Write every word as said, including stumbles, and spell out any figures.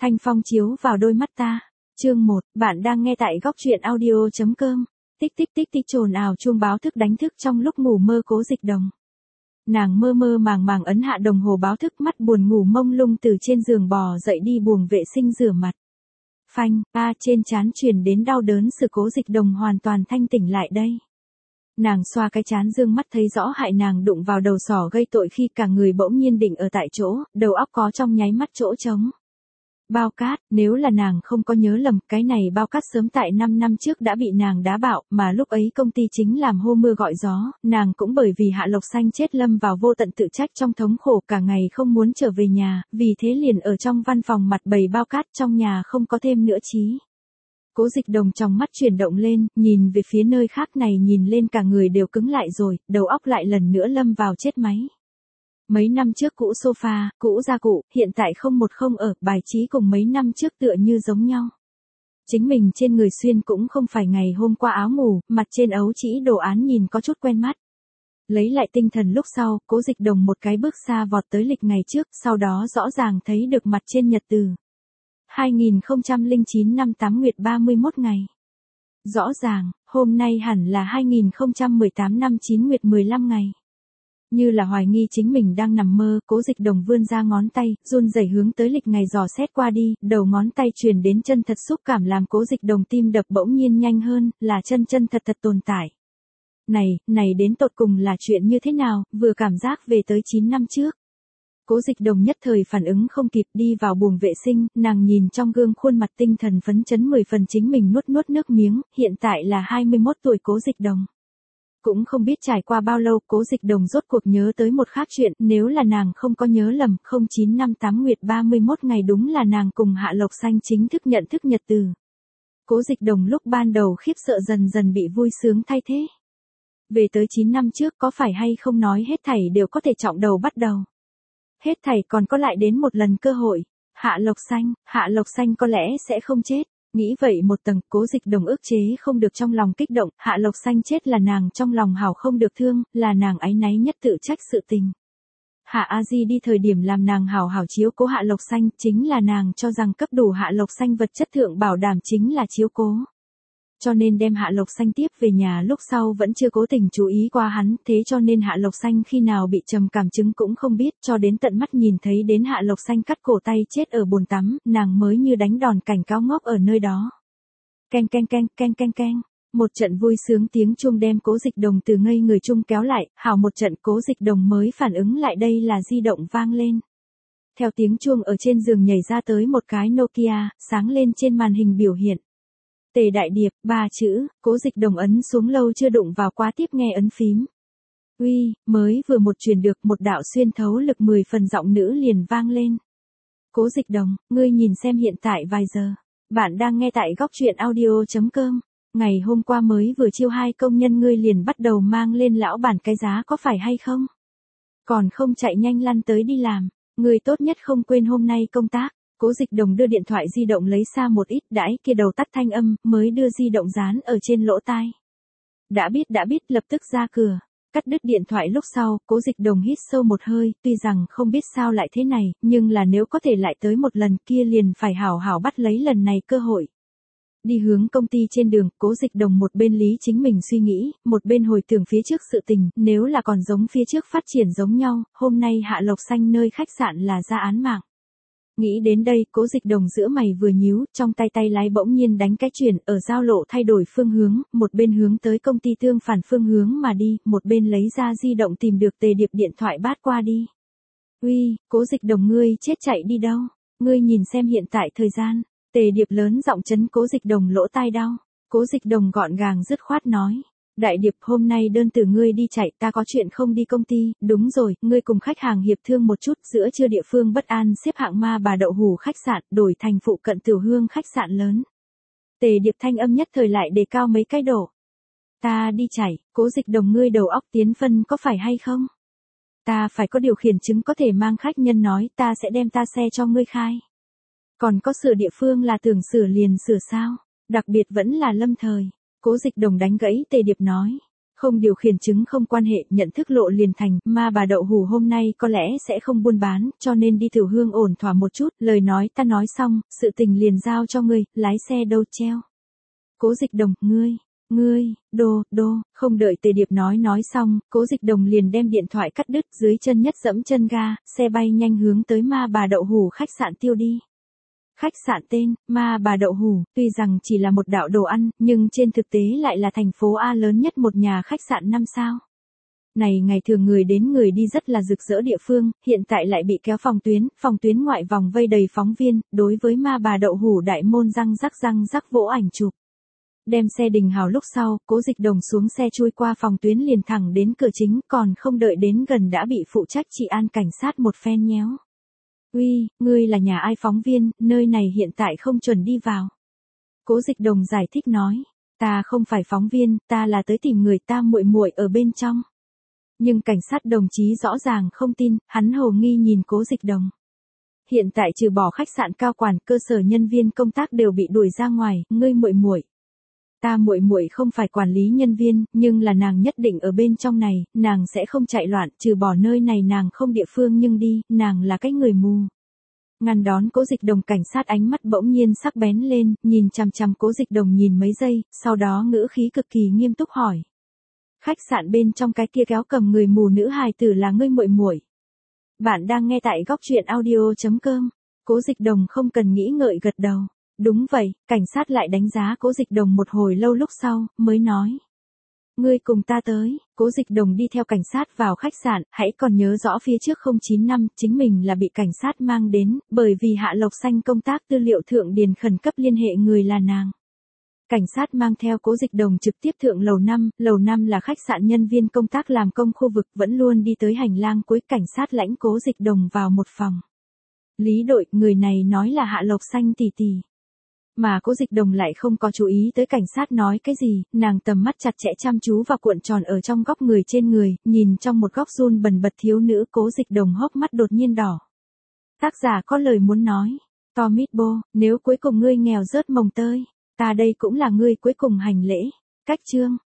Thanh phong chiếu vào đôi mắt ta. Chương một, bạn đang nghe tại góc truyện audio.com. Tích tích tích tích chồn ào chuông báo thức đánh thức trong lúc ngủ mơ Cố Dịch Đồng. Nàng mơ mơ màng màng ấn hạ đồng hồ báo thức, mắt buồn ngủ mông lung từ trên giường bò dậy đi buồng vệ sinh rửa mặt. Phanh, a trên trán truyền đến đau đớn, sự Cố Dịch Đồng hoàn toàn thanh tỉnh lại đây. Nàng xoa cái trán dương mắt thấy rõ hại nàng đụng vào đầu sỏ gây tội khi cả người bỗng nhiên định ở tại chỗ, đầu óc có trong nháy mắt chỗ trống. Bao cát, nếu là nàng không có nhớ lầm, cái này bao cát sớm tại năm năm trước đã bị nàng đá bạo, mà lúc ấy công ty chính làm hô mưa gọi gió, nàng cũng bởi vì Hạ Lộc Xanh chết lâm vào vô tận tự trách trong thống khổ, cả ngày không muốn trở về nhà, vì thế liền ở trong văn phòng mặt bầy bao cát, trong nhà không có thêm nữa chí. Cố Dịch Đồng trong mắt chuyển động lên, nhìn về phía nơi khác này, nhìn lên cả người đều cứng lại rồi, đầu óc lại lần nữa lâm vào chết máy. Mấy năm trước cũ sofa, cũ gia cụ, hiện tại không một không ở, bài trí cùng mấy năm trước tựa như giống nhau. Chính mình trên người xuyên cũng không phải ngày hôm qua áo ngủ, mặt trên ấu chỉ đồ án nhìn có chút quen mắt. Lấy lại tinh thần lúc sau, Cố Dịch Đồng một cái bước xa vọt tới lịch ngày trước, sau đó rõ ràng thấy được mặt trên nhật từ. hai nghìn không trăm lẻ chín năm tám nguyệt ba mươi mốt ngày. Rõ ràng, hôm nay hẳn là hai nghìn không trăm mười tám năm chín nguyệt mười lăm ngày. Như là hoài nghi chính mình đang nằm mơ, Cố Dịch Đồng vươn ra ngón tay, run rẩy hướng tới lịch ngày dò xét qua đi, đầu ngón tay truyền đến chân thật xúc cảm làm Cố Dịch Đồng tim đập bỗng nhiên nhanh hơn, là chân chân thật thật tồn tại. Này, này đến tột cùng là chuyện như thế nào, vừa cảm giác về tới chín năm trước. Cố Dịch Đồng nhất thời phản ứng không kịp, đi vào buồng vệ sinh, nàng nhìn trong gương khuôn mặt tinh thần phấn chấn mười phần chính mình, nuốt nuốt nước miếng, hiện tại là hai mươi mốt tuổi Cố Dịch Đồng. Cũng không biết trải qua bao lâu, Cố Dịch Đồng rốt cuộc nhớ tới một khác chuyện, nếu là nàng không có nhớ lầm, không chín năm tám nguyệt ba mươi mốt ngày đúng là nàng cùng Hạ Lộc Xanh chính thức nhận thức nhật từ. Cố Dịch Đồng lúc ban đầu khiếp sợ dần dần bị vui sướng thay thế. Về tới chín năm trước, có phải hay không nói hết thảy đều có thể trọng đầu bắt đầu. Hết thảy còn có lại đến một lần cơ hội. Hạ Lộc Xanh, Hạ Lộc Xanh có lẽ sẽ không chết. Nghĩ vậy một tầng, Cố Dịch Đồng ức chế không được trong lòng kích động, Hạ Lộc Xanh chết là nàng trong lòng hảo không được thương, là nàng áy náy nhất tự trách sự tình. Hạ A Di đi thời điểm làm nàng hảo hảo chiếu cố Hạ Lộc Xanh, chính là nàng cho rằng cấp đủ Hạ Lộc Xanh vật chất thượng bảo đảm chính là chiếu cố. Cho nên đem Hạ Lộc Xanh tiếp về nhà lúc sau vẫn chưa cố tình chú ý qua hắn, thế cho nên Hạ Lộc Xanh khi nào bị trầm cảm chứng cũng không biết, cho đến tận mắt nhìn thấy đến Hạ Lộc Xanh cắt cổ tay chết ở bồn tắm, nàng mới như đánh đòn cảnh cáo ngốc ở nơi đó. Keng keng keng, keng keng keng, một trận vui sướng tiếng chuông đem Cố Dịch Đồng từ ngây người chung kéo lại, hảo một trận Cố Dịch Đồng mới phản ứng lại đây là di động vang lên. Theo tiếng chuông ở trên giường nhảy ra tới một cái Nokia, sáng lên trên màn hình biểu hiện. Tề Đại Điệp, ba chữ, Cố Dịch Đồng ấn xuống lâu chưa đụng vào quá tiếp nghe ấn phím. Uy, mới vừa một truyền được một đạo xuyên thấu lực mười phần giọng nữ liền vang lên. Cố Dịch Đồng, ngươi nhìn xem hiện tại vài giờ. Bạn đang nghe tại góc truyện audio.com. Ngày hôm qua mới vừa chiêu hai công nhân ngươi liền bắt đầu mang lên lão bản cái giá có phải hay không? Còn không chạy nhanh lăn tới đi làm, ngươi tốt nhất không quên hôm nay công tác. Cố Dịch Đồng đưa điện thoại di động lấy xa một ít, đãi kia đầu tắt thanh âm, mới đưa di động dán ở trên lỗ tai. Đã biết đã biết, lập tức ra cửa. Cắt đứt điện thoại lúc sau, Cố Dịch Đồng hít sâu một hơi, tuy rằng không biết sao lại thế này, nhưng là nếu có thể lại tới một lần kia liền phải hảo hảo bắt lấy lần này cơ hội. Đi hướng công ty trên đường, Cố Dịch Đồng một bên lý chính mình suy nghĩ, một bên hồi tưởng phía trước sự tình, nếu là còn giống phía trước phát triển giống nhau, hôm nay Hạ Lộc Xanh nơi khách sạn là ra án mạng. Nghĩ đến đây, Cố Dịch Đồng giữa mày vừa nhíu, trong tay tay lái bỗng nhiên đánh cái chuyển, ở giao lộ thay đổi phương hướng, một bên hướng tới công ty tương phản phương hướng mà đi, một bên lấy ra di động tìm được Tề Điệp điện thoại bát qua đi. Uy, Cố Dịch Đồng ngươi chết chạy đi đâu? Ngươi nhìn xem hiện tại thời gian. Tề Điệp lớn giọng chấn Cố Dịch Đồng lỗ tai đau. Cố Dịch Đồng gọn gàng dứt khoát nói. Đại Điệp, hôm nay đơn từ ngươi đi chạy, ta có chuyện không đi công ty. Đúng rồi, ngươi cùng khách hàng hiệp thương một chút, giữa trưa địa phương bất an xếp hạng ma bà đậu hủ khách sạn, đổi thành phụ cận Tiểu Hương khách sạn lớn. Tề Điệp thanh âm nhất thời lại đề cao mấy cái độ. Ta đi chạy, Cố Dịch Đồng ngươi đầu óc tiến phân có phải hay không? Ta phải có điều khiển chứng có thể mang khách nhân nói, ta sẽ đem ta xe cho ngươi khai. Còn có sửa địa phương là tưởng sửa liền sửa sao? Đặc biệt vẫn là lâm thời. Cố Dịch Đồng đánh gãy Tề Điệp nói. Không điều khiển chứng không quan hệ, nhận thức lộ liền thành, ma bà đậu hủ hôm nay có lẽ sẽ không buôn bán, cho nên đi thử hương ổn thỏa một chút, lời nói ta nói xong, sự tình liền giao cho ngươi, lái xe đâu treo. Cố Dịch Đồng, ngươi, ngươi, đô, đô, không đợi Tề Điệp nói nói xong, Cố Dịch Đồng liền đem điện thoại cắt đứt, dưới chân nhất dẫm chân ga, xe bay nhanh hướng tới ma bà đậu hủ khách sạn tiêu đi. Khách sạn tên, Ma Bà Đậu Hủ, tuy rằng chỉ là một đạo đồ ăn, nhưng trên thực tế lại là thành phố A lớn nhất một nhà khách sạn năm sao. Này ngày thường người đến người đi rất là rực rỡ địa phương, hiện tại lại bị kéo phòng tuyến, phòng tuyến ngoại vòng vây đầy phóng viên, đối với Ma Bà Đậu Hủ đại môn răng rắc răng rắc vỗ ảnh chụp. Đem xe đình hào lúc sau, Cố Dịch Đồng xuống xe chui qua phòng tuyến liền thẳng đến cửa chính, còn không đợi đến gần đã bị phụ trách trị an cảnh sát một phen nhéo. Uy, ngươi là nhà ai phóng viên, nơi này hiện tại không chuẩn đi vào. Cố Dịch Đồng giải thích nói, ta không phải phóng viên, ta là tới tìm người ta muội muội ở bên trong. Nhưng cảnh sát đồng chí rõ ràng không tin, hắn hồ nghi nhìn Cố Dịch Đồng. Hiện tại trừ bỏ khách sạn cao quản, cơ sở nhân viên công tác đều bị đuổi ra ngoài, ngươi muội muội. Ta muội muội không phải quản lý nhân viên, nhưng là nàng nhất định ở bên trong này, nàng sẽ không chạy loạn, trừ bỏ nơi này nàng không địa phương nhưng đi, nàng là cái người mù. Ngăn đón Cố Dịch Đồng cảnh sát ánh mắt bỗng nhiên sắc bén lên, nhìn chằm chằm Cố Dịch Đồng nhìn mấy giây, sau đó ngữ khí cực kỳ nghiêm túc hỏi. Khách sạn bên trong cái kia kéo cầm người mù nữ hài tử là ngươi muội muội. Bạn đang nghe tại góc truyện audio chấm com. Cố Dịch Đồng không cần nghĩ ngợi gật đầu. Đúng vậy, cảnh sát lại đánh giá Cố Dịch Đồng một hồi lâu lúc sau, mới nói. Ngươi cùng ta tới, Cố Dịch Đồng đi theo cảnh sát vào khách sạn, hãy còn nhớ rõ phía trước không chín năm, chính mình là bị cảnh sát mang đến, bởi vì Hạ Lộc Xanh công tác tư liệu thượng điền khẩn cấp liên hệ người là nàng. Cảnh sát mang theo Cố Dịch Đồng trực tiếp thượng lầu năm, lầu năm là khách sạn nhân viên công tác làm công khu vực vẫn luôn đi tới hành lang cuối cảnh sát lãnh Cố Dịch Đồng vào một phòng. Lý đội, người này nói là Hạ Lộc Xanh tỷ tỷ. Mà Cố Dịch Đồng lại không có chú ý tới cảnh sát nói cái gì, nàng tầm mắt chặt chẽ chăm chú và cuộn tròn ở trong góc người trên người, nhìn trong một góc run bần bật thiếu nữ Cố Dịch Đồng hốc mắt đột nhiên đỏ. Tác giả có lời muốn nói, Tomit Bo, nếu cuối cùng ngươi nghèo rớt mồng tơi, ta đây cũng là ngươi cuối cùng hành lễ, cách chương.